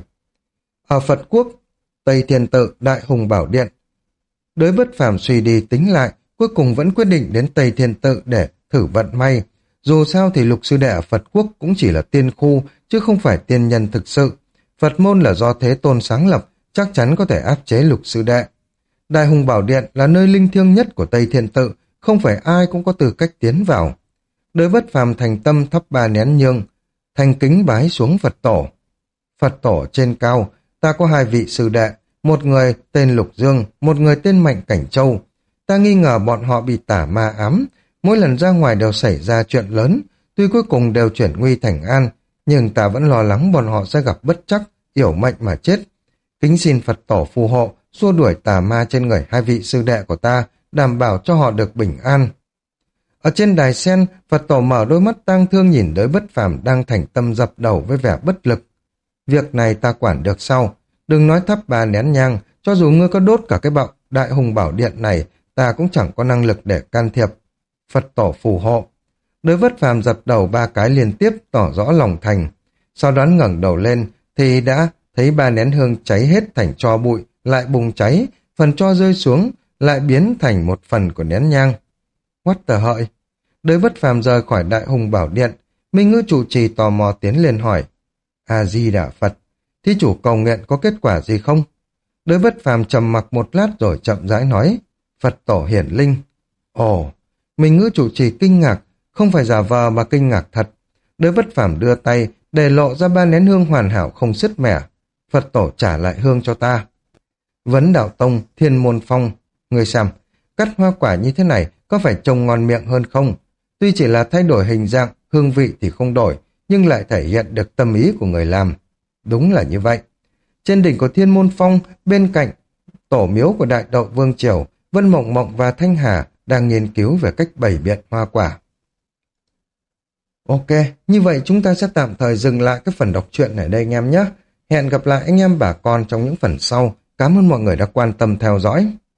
Ở Phật quốc, Tây Thiên Tự, Đại Hùng Bảo Điện, Đới Bất Phàm suy đi tính lại, cuối cùng vẫn quyết định đến Tây Thiên Tự để thử vận may. Dù sao thì Lục Sư Đệ ở Phật quốc cũng chỉ là tiên khu, chứ không phải tiên nhân thực sự. Phật môn là do Thế Tôn sáng lập, chắc chắn có thể áp chế Lục Sư Đệ. Đại Hùng Bảo Điện là nơi linh thiêng nhất của Tây Thiên Tự, không phải ai cũng có tư cách tiến vào. Đới Bất Phàm thành tâm thắp 3 nén nhương, thành kính bái xuống Phật Tổ. Phật Tổ trên cao, ta có 2 vị sư đệ, một người tên Lục Dương, một người tên Mạnh Cảnh Châu. Ta nghi ngờ bọn họ bị tà ma ám, mỗi lần ra ngoài đều xảy ra chuyện lớn, tuy cuối cùng đều chuyển nguy thành an, nhưng ta vẫn lo lắng bọn họ sẽ gặp bất trắc, yểu mệnh mà chết. Kính xin Phật Tổ phù hộ, xua đuổi tà ma trên người 2 vị sư đệ của ta, đảm bảo cho họ được bình an. Ở trên đài sen, Phật Tổ mở đôi mắt tang thương nhìn Đới Bất Phàm đang thành tâm dập đầu với vẻ bất lực. Việc này ta quản được sau, đừng nói thắp 3 nén nhang, cho dù ngươi có đốt cả cái Đại Hùng Bảo Điện này, ta cũng chẳng có năng lực để can thiệp. Phật Tổ phù hộ. Đới Bất Phàm dập đầu 3 cái liên tiếp tỏ rõ lòng thành. Sau đó ngẩng đầu lên thì đã thấy 3 nén hương cháy hết thành tro bụi, lại bùng cháy, phần tro rơi xuống, lại biến thành một phần của nén nhang. What the hợi? Đới Bất Phàm rời khỏi Đại Hùng Bảo Điện, Minh Ngữ trụ trì tò mò tiến lên hỏi. A-di-đà Phật, thí chủ cầu nguyện có kết quả gì không? Đới Bất Phàm trầm mặc một lát rồi chậm rãi nói. Phật Tổ hiển linh. Ồ, Minh Ngữ trụ trì kinh ngạc, không phải giả vờ mà kinh ngạc thật. Đới Bất Phàm đưa tay, để lộ ra 3 nén hương hoàn hảo không sứt mẻ. Phật Tổ trả lại hương cho ta. Vấn Đạo Tông, Thiên Môn Phong. Người xem, cắt hoa quả như thế này có phải trông ngon miệng hơn không? Tuy chỉ là thay đổi hình dạng, hương vị thì không đổi, nhưng lại thể hiện được tâm ý của người làm. Đúng là như vậy. Trên đỉnh của Thiên Môn Phong, bên cạnh tổ miếu của Đại Đậu Vương Triều, Vân Mộng Mộng và Thanh Hà đang nghiên cứu về cách bày biện hoa quả. Ok, như vậy chúng ta sẽ tạm thời dừng lại cái phần đọc truyện ở đây anh em nhé. Hẹn gặp lại anh em bà con trong những phần sau. Cảm ơn mọi người đã quan tâm theo dõi.